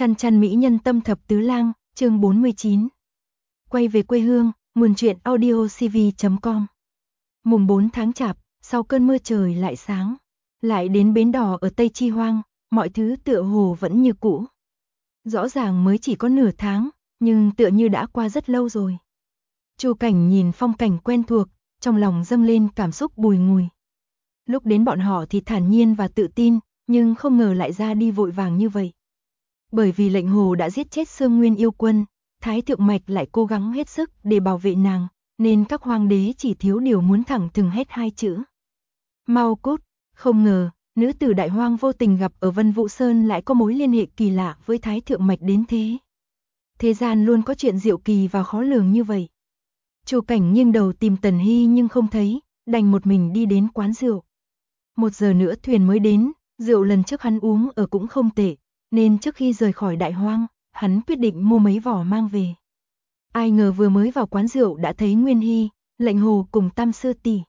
Chăn chăn mỹ nhân tâm thập tứ lang, chương 49. Quay về quê hương, nguồn truyện audiocv.com. Mùng 4 tháng Chạp, sau cơn mưa trời lại sáng. Lại đến bến đò ở Tây Chi Hoang, mọi thứ tựa hồ vẫn như cũ. Rõ ràng mới chỉ có nửa tháng, nhưng tựa như đã qua rất lâu rồi. Chu Cảnh nhìn phong cảnh quen thuộc, trong lòng dâng lên cảm xúc bùi ngùi. Lúc đến bọn họ thì thản nhiên và tự tin, nhưng không ngờ lại ra đi vội vàng như vậy. Bởi vì lệnh hồ đã giết chết Sương Nguyên yêu quân, Thái Thượng Mạch lại cố gắng hết sức để bảo vệ nàng, nên các hoàng đế chỉ thiếu điều muốn thẳng thừng hét hai chữ. Mau cút, không ngờ, nữ tử Đại Hoang vô tình gặp ở Vân Vũ Sơn lại có mối liên hệ kỳ lạ với Thái Thượng Mạch đến thế. Thế gian luôn có chuyện diệu kỳ và khó lường như vậy. Chu Cảnh nghiêng đầu tìm Tần Hy nhưng không thấy, đành một mình đi đến quán rượu. 1 giờ nữa thuyền mới đến, rượu lần trước hắn uống ở cũng không tệ, nên trước khi rời khỏi Đại Hoang, hắn quyết định mua mấy vỏ mang về. Ai ngờ vừa mới vào quán rượu đã thấy Nguyên Hy, Lệnh Hồ cùng Tam Sư tỷ.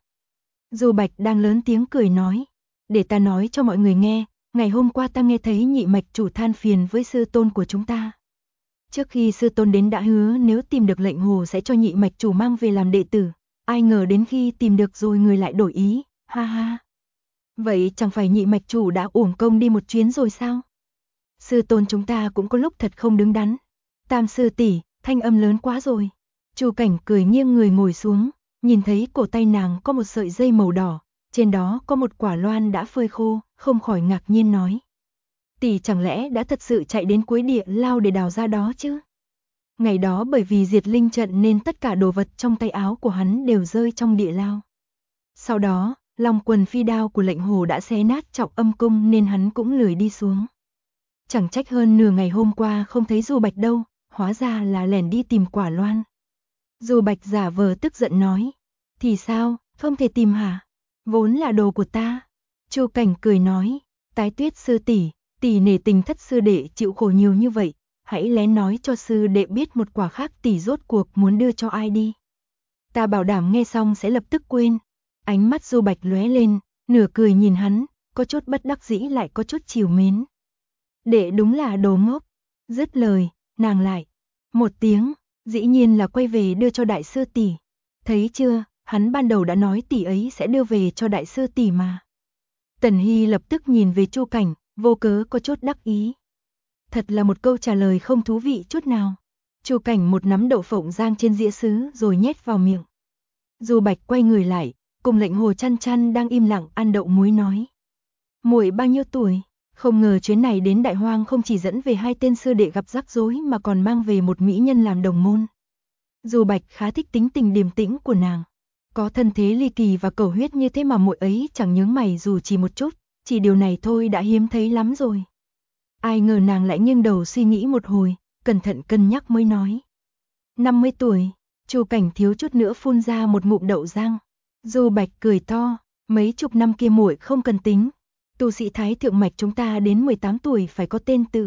Du Bạch đang lớn tiếng cười nói, để ta nói cho mọi người nghe, ngày hôm qua ta nghe thấy nhị mạch chủ than phiền với sư tôn của chúng ta. Trước khi sư tôn đến đã hứa nếu tìm được Lệnh Hồ sẽ cho nhị mạch chủ mang về làm đệ tử, ai ngờ đến khi tìm được rồi người lại đổi ý, ha ha. Vậy chẳng phải nhị mạch chủ đã uổng công đi một chuyến rồi sao? Sư tôn chúng ta cũng có lúc thật không đứng đắn. Tam sư tỷ, thanh âm lớn quá rồi. Chu Cảnh cười nghiêng người ngồi xuống, nhìn thấy cổ tay nàng có một sợi dây màu đỏ, trên đó có một quả loan đã phơi khô, không khỏi ngạc nhiên nói. Tỷ chẳng lẽ đã thật sự chạy đến cuối địa lao để đào ra đó chứ? Ngày đó bởi vì diệt linh trận nên tất cả đồ vật trong tay áo của hắn đều rơi trong địa lao. Sau đó, long quần phi đao của Lệnh Hồ đã xé nát Trọng Âm cung nên hắn cũng lười đi xuống. Chẳng trách hơn nửa ngày hôm qua không thấy Du Bạch đâu, hóa ra là lẻn đi tìm quả loan. Du Bạch giả vờ tức giận nói, thì sao, không thể tìm hả? Vốn là đồ của ta. Chu Cảnh cười nói, Tái Tuyết sư tỷ, tỷ nể tình thất sư đệ chịu khổ nhiều như vậy, hãy lén nói cho sư đệ biết một quả khác tỷ rốt cuộc muốn đưa cho ai đi. Ta bảo đảm nghe xong sẽ lập tức quên. Ánh mắt Du Bạch lóe lên, nửa cười nhìn hắn, có chút bất đắc dĩ lại có chút trìu mến. Đệ đúng là đồ ngốc. Dứt lời, nàng lại một tiếng, dĩ nhiên là quay về đưa cho đại sư tỷ. Thấy chưa, hắn ban đầu đã nói tỷ ấy sẽ đưa về cho đại sư tỷ mà. Tần Hy lập tức nhìn về Chu Cảnh, vô cớ có chút đắc ý. Thật là một câu trả lời không thú vị chút nào. Chu Cảnh một nắm đậu phộng rang trên dĩa sứ rồi nhét vào miệng. Du Bạch quay người lại, cùng Lệnh Hồ Chăn Chăn đang im lặng ăn đậu muối nói. Muội bao nhiêu tuổi? Không ngờ chuyến này đến Đại Hoang không chỉ dẫn về 2 tên sư đệ gặp rắc rối mà còn mang về một mỹ nhân làm đồng môn. Du Bạch khá thích tính tình điềm tĩnh của nàng. Có thân thế ly kỳ và cầu huyết như thế mà muội ấy chẳng nhướng mày dù chỉ một chút, chỉ điều này thôi đã hiếm thấy lắm rồi. Ai ngờ nàng lại nghiêng đầu suy nghĩ một hồi, cẩn thận cân nhắc mới nói. 50 tuổi, Chu Cảnh thiếu chút nữa phun ra một ngụm đậu rang. Du Bạch cười to, mấy chục năm kia muội không cần tính. Tu sĩ Thái Thượng Mạch chúng ta đến 18 tuổi phải có tên tự.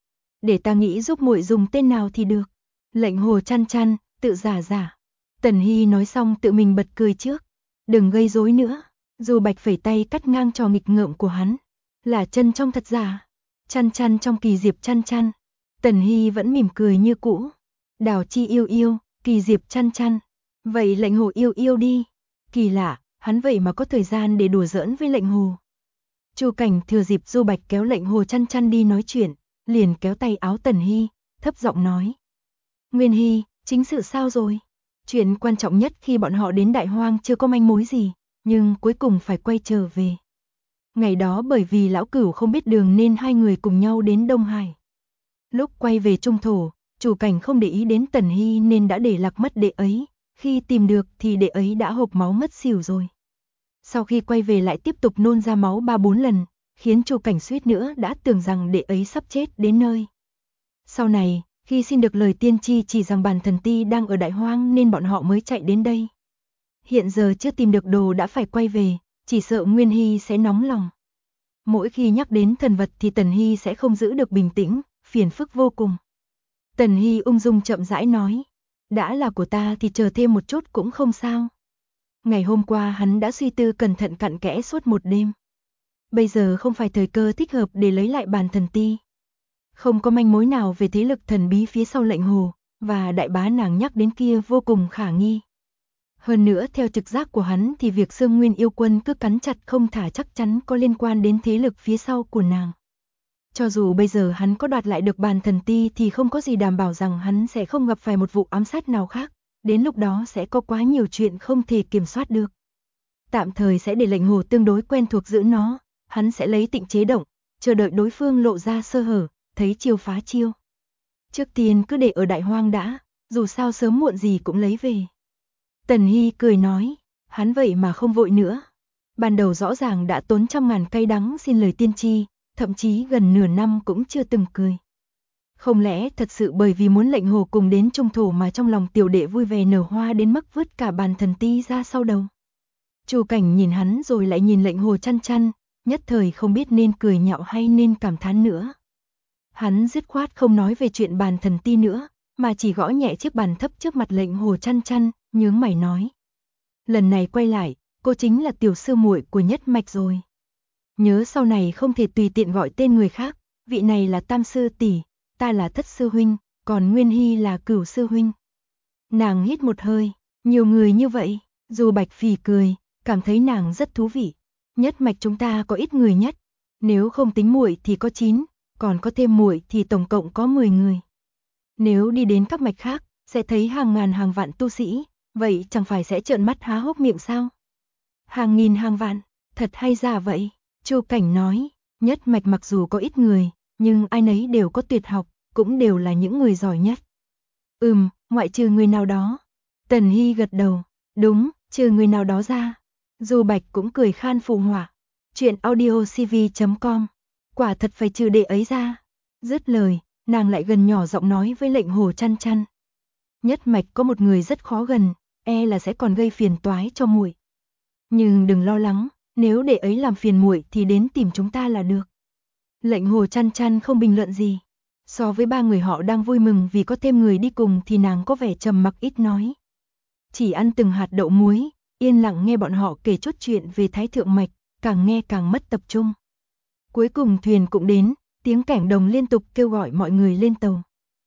Để ta nghĩ giúp muội dùng tên nào thì được. Lệnh Hồ Chăn Chăn, tự giả giả. Tần Hy nói xong tự mình bật cười trước. Đừng gây rối nữa. Du Bạch phẩy tay cắt ngang trò nghịch ngợm của hắn. Là chân trong thật giả. Chăn chăn trong Kỳ Diệp Chăn Chăn. Tần Hy vẫn mỉm cười như cũ. Đào Chi yêu yêu, Kỳ Diệp Chăn Chăn. Vậy Lệnh Hồ yêu yêu đi. Kỳ lạ, hắn vậy mà có thời gian để đùa giỡn với Lệnh Hồ. Chu Cảnh thừa dịp Du Bạch kéo Lệnh Hồ Chăn Chăn đi nói chuyện, liền kéo tay áo Tần Hy, thấp giọng nói. Nguyên Hy, chính sự sao rồi? Chuyện quan trọng nhất khi bọn họ đến Đại Hoang chưa có manh mối gì, nhưng cuối cùng phải quay trở về. Ngày đó bởi vì lão cửu không biết đường nên 2 người cùng nhau đến Đông Hải. Lúc quay về Trung Thổ, Chủ Cảnh không để ý đến Tần Hy nên đã để lạc mất đệ ấy, khi tìm được thì đệ ấy đã hộc máu ngất xỉu rồi. Sau khi quay về lại tiếp tục nôn ra máu 3-4 lần, khiến Chu Cảnh suýt nữa đã tưởng rằng đệ ấy sắp chết đến nơi. Sau này, khi xin được lời tiên tri chỉ rằng Bàn Thần Ti đang ở Đại Hoang nên bọn họ mới chạy đến đây. Hiện giờ chưa tìm được đồ đã phải quay về, chỉ sợ Nguyên Hy sẽ nóng lòng. Mỗi khi nhắc đến thần vật thì Tần Hy sẽ không giữ được bình tĩnh, phiền phức vô cùng. Tần Hy ung dung chậm rãi nói, đã là của ta thì chờ thêm một chút cũng không sao. Ngày hôm qua hắn đã suy tư cẩn thận cặn kẽ suốt một đêm. Bây giờ không phải thời cơ thích hợp để lấy lại Bàn Thần Ti. Không có manh mối nào về thế lực thần bí phía sau lệnh hồ, và đại bá nàng nhắc đến kia vô cùng khả nghi. Hơn nữa theo trực giác của hắn thì việc Sương Nguyên yêu quân cứ cắn chặt không thả chắc chắn có liên quan đến thế lực phía sau của nàng. Cho dù bây giờ hắn có đoạt lại được bàn thần ti thì không có gì đảm bảo rằng hắn sẽ không gặp phải một vụ ám sát nào khác, đến lúc đó sẽ có quá nhiều chuyện không thể kiểm soát được. Tạm thời sẽ để lệnh hồ tương đối quen thuộc giữ nó, hắn sẽ lấy Tịnh chế động, chờ đợi đối phương lộ ra sơ hở, thấy chiêu phá chiêu. Trước tiên cứ để ở Đại Hoang đã, dù sao sớm muộn gì cũng lấy về. Tần Hy cười nói, hắn vậy mà không vội nữa. Ban đầu rõ ràng đã tốn trăm ngàn cay đắng xin lời tiên tri, thậm chí gần nửa năm cũng chưa từng cười. Không lẽ thật sự bởi vì muốn lệnh hồ cùng đến trung thổ mà trong lòng tiểu đệ vui vẻ nở hoa đến mức vứt cả bàn thần ti ra sau đầu. Chu Cảnh nhìn hắn rồi lại nhìn lệnh hồ chăn chăn, nhất thời không biết nên cười nhạo hay nên cảm thán nữa. Hắn dứt khoát không nói về chuyện bàn thần ti nữa, mà chỉ gõ nhẹ chiếc bàn thấp trước mặt lệnh hồ chăn chăn, nhướng mày nói. Lần này quay lại, cô chính là tiểu sư muội của Nhất Mạch rồi. Nhớ sau này không thể tùy tiện gọi tên người khác, vị này là tam sư tỷ, ta là thất sư huynh, còn Nguyên Hy là cửu sư huynh. Nàng hít một hơi, nhiều người như vậy, dù Bạch Phỉ cười, cảm thấy nàng rất thú vị. Nhất Mạch chúng ta có ít người nhất, nếu không tính muội thì có 9, còn có thêm muội thì tổng cộng có 10 người. Nếu đi đến các mạch khác, sẽ thấy hàng ngàn hàng vạn tu sĩ, vậy chẳng phải sẽ trợn mắt há hốc miệng sao? Hàng nghìn hàng vạn, thật hay giả vậy? Chu Cảnh nói, Nhất Mạch mặc dù có ít người, nhưng ai nấy đều có tuyệt học, cũng đều là những người giỏi nhất. Ngoại trừ người nào đó. Tần Hy gật đầu, đúng, trừ người nào đó ra. Du Bạch cũng cười khan phụ họa. Chuyện audiocv.com, quả thật phải trừ đệ ấy ra. Dứt lời, nàng lại gần nhỏ giọng nói với lệnh hồ chăn chăn. Nhất Mạch có một người rất khó gần, e là sẽ còn gây phiền toái cho muội. Nhưng đừng lo lắng, nếu đệ ấy làm phiền muội thì đến tìm chúng ta là được. Lệnh hồ chăn chăn không bình luận gì. So với ba người họ đang vui mừng vì có thêm người đi cùng thì nàng có vẻ trầm mặc ít nói. Chỉ ăn từng hạt đậu muối, yên lặng nghe bọn họ kể chút chuyện về Thái Thượng Mạch, càng nghe càng mất tập trung. Cuối cùng thuyền cũng đến, tiếng kẻng đồng liên tục kêu gọi mọi người lên tàu.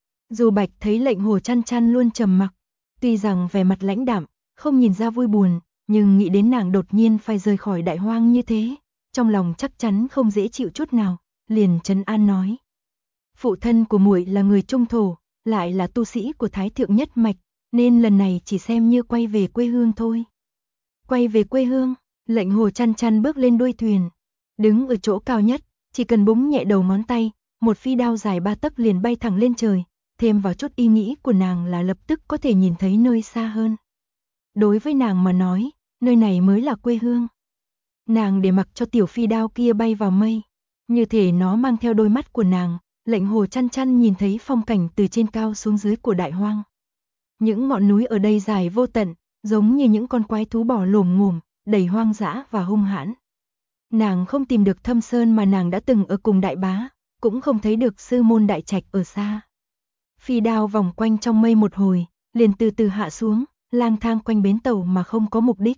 Dù Bạch thấy lệnh hồ chăn chăn luôn trầm mặc, tuy rằng vẻ mặt lãnh đạm, không nhìn ra vui buồn, nhưng nghĩ đến nàng đột nhiên phải rời khỏi Đại Hoang như thế, trong lòng chắc chắn không dễ chịu chút nào, liền trấn an nói. Phụ thân của muội là người trung thổ, lại là tu sĩ của Thái Thượng Nhất Mạch, nên lần này chỉ xem như quay về quê hương thôi. Quay về quê hương, lệnh hồ chăn chăn bước lên đuôi thuyền, đứng ở chỗ cao nhất, chỉ cần búng nhẹ đầu ngón tay, một phi đao dài 3 tấc liền bay thẳng lên trời, thêm vào chút ý nghĩ của nàng là lập tức có thể nhìn thấy nơi xa hơn. Đối với nàng mà nói, nơi này mới là quê hương. Nàng để mặc cho tiểu phi đao kia bay vào mây, như thể nó mang theo đôi mắt của nàng. Lệnh hồ chăn chăn nhìn thấy phong cảnh từ trên cao xuống dưới của Đại Hoang. Những ngọn núi ở đây dài vô tận, giống như những con quái thú bò lồm ngồm, đầy hoang dã và hung hãn. Nàng không tìm được Thâm Sơn mà nàng đã từng ở cùng đại bá, cũng không thấy được Sư Môn Đại Trạch ở xa. Phi đao vòng quanh trong mây một hồi, liền từ từ hạ xuống, lang thang quanh bến tàu mà không có mục đích.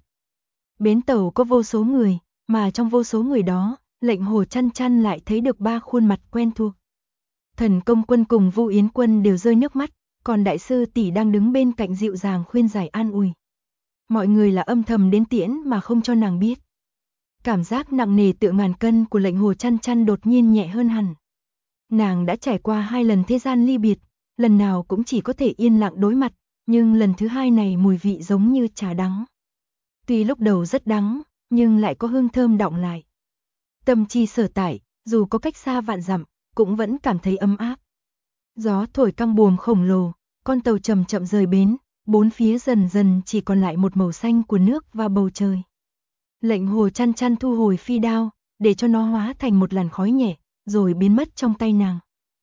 Bến tàu có vô số người, mà trong vô số người đó, lệnh hồ chăn chăn lại thấy được 3 khuôn mặt quen thuộc. Thần Công Quân cùng Vu Yến Quân đều rơi nước mắt, còn đại sư tỷ đang đứng bên cạnh dịu dàng khuyên giải an ủi. Mọi người là âm thầm đến tiễn mà không cho nàng biết. Cảm giác nặng nề tựa ngàn cân của lệnh hồ chăn chăn đột nhiên nhẹ hơn hẳn. Nàng đã trải qua 2 lần thế gian ly biệt, lần nào cũng chỉ có thể yên lặng đối mặt, nhưng lần thứ 2 này mùi vị giống như trà đắng. Tuy lúc đầu rất đắng, nhưng lại có hương thơm đọng lại. Tâm chi sở tại, dù có cách xa vạn dặm, cũng vẫn cảm thấy ấm áp. Gió thổi căng buồm khổng lồ, con tàu chậm chậm rời bến, bốn phía dần dần chỉ còn lại một màu xanh của nước và bầu trời. Lệnh hồ chăn chăn thu hồi phi đao, để cho nó hóa thành một làn khói nhẹ, rồi biến mất trong tay nàng.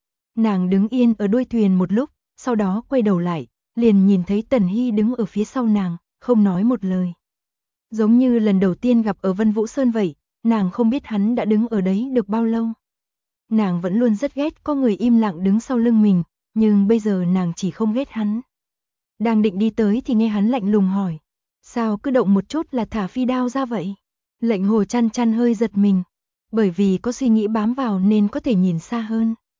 Nàng đứng yên ở đuôi thuyền một lúc, sau đó quay đầu lại, liền nhìn thấy Tần Hy đứng ở phía sau nàng, không nói một lời. Giống như lần đầu tiên gặp ở Vân Vũ Sơn vậy, nàng không biết hắn đã đứng ở đấy được bao lâu. Nàng vẫn luôn rất ghét có người im lặng đứng sau lưng mình, nhưng bây giờ nàng chỉ không ghét hắn. Đang định đi tới thì nghe hắn lạnh lùng hỏi. Sao cứ động một chút là thả phi đao ra vậy? Lệnh hồ chăn chăn hơi giật mình, bởi vì có suy nghĩ bám vào nên có thể nhìn xa hơn.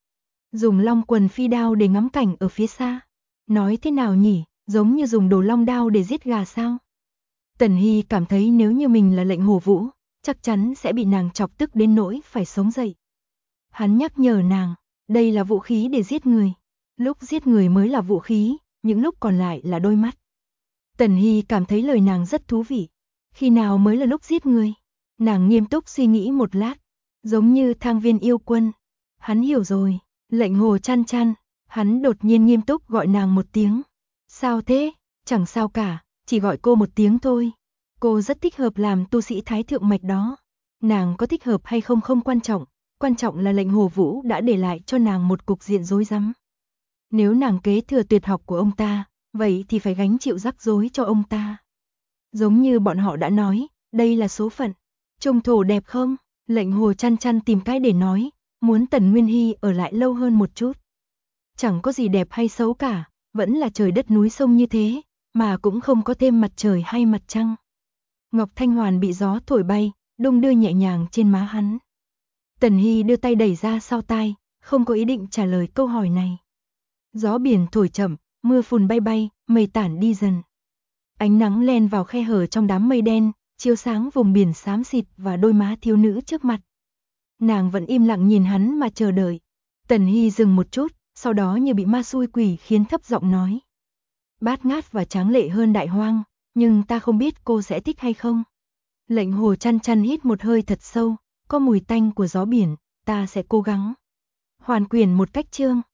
Dùng long quần phi đao để ngắm cảnh ở phía xa. Nói thế nào nhỉ, giống như dùng đồ long đao để giết gà sao? Tần Hy cảm thấy nếu như mình là Lệnh Hồ Vũ, chắc chắn sẽ bị nàng chọc tức đến nỗi phải sống dậy. Hắn nhắc nhở nàng, đây là vũ khí để giết người. Lúc giết người mới là vũ khí, những lúc còn lại là đôi mắt. Tần Hy cảm thấy lời nàng rất thú vị. Khi nào mới là lúc giết người? Nàng nghiêm túc suy nghĩ một lát, giống như Thang Viên yêu quân. Hắn hiểu rồi, Lệnh Hồ chăn chăn, hắn đột nhiên nghiêm túc gọi nàng một tiếng. Sao thế? Chẳng sao cả, chỉ gọi cô một tiếng thôi. Cô rất thích hợp làm tu sĩ Thái Thượng Mạch đó. Nàng có thích hợp hay không không quan trọng là Lệnh Hồ Vũ đã để lại cho nàng một cục diện rối rắm. Nếu nàng kế thừa tuyệt học của ông ta, vậy thì phải gánh chịu rắc rối cho ông ta. Giống như bọn họ đã nói, đây là số phận. Trùng thổ đẹp không? Lệnh Hồ chăn chăn tìm cách để nói, muốn Tần Nguyên Hy ở lại lâu hơn một chút. Chẳng có gì đẹp hay xấu cả, vẫn là trời đất núi sông như thế, mà cũng không có thêm mặt trời hay mặt trăng. Ngọc Thanh Hoàn bị gió thổi bay, đung đưa nhẹ nhàng trên má hắn. Tần Hy đưa tay đẩy ra sau tai, không có ý định trả lời câu hỏi này. Gió biển thổi chậm, mưa phùn bay bay, mây tản đi dần. Ánh nắng len vào khe hở trong đám mây đen, chiếu sáng vùng biển xám xịt và đôi má thiếu nữ trước mặt. Nàng vẫn im lặng nhìn hắn mà chờ đợi. Tần Hy dừng một chút, sau đó như bị ma xui quỷ khiến thấp giọng nói. Bát ngát và tráng lệ hơn Đại Hoang, nhưng ta không biết cô sẽ thích hay không. Lệnh Hồ chăn chăn hít một hơi thật sâu, có mùi tanh của gió biển, ta sẽ cố gắng. Hoàn quyền một cách chương.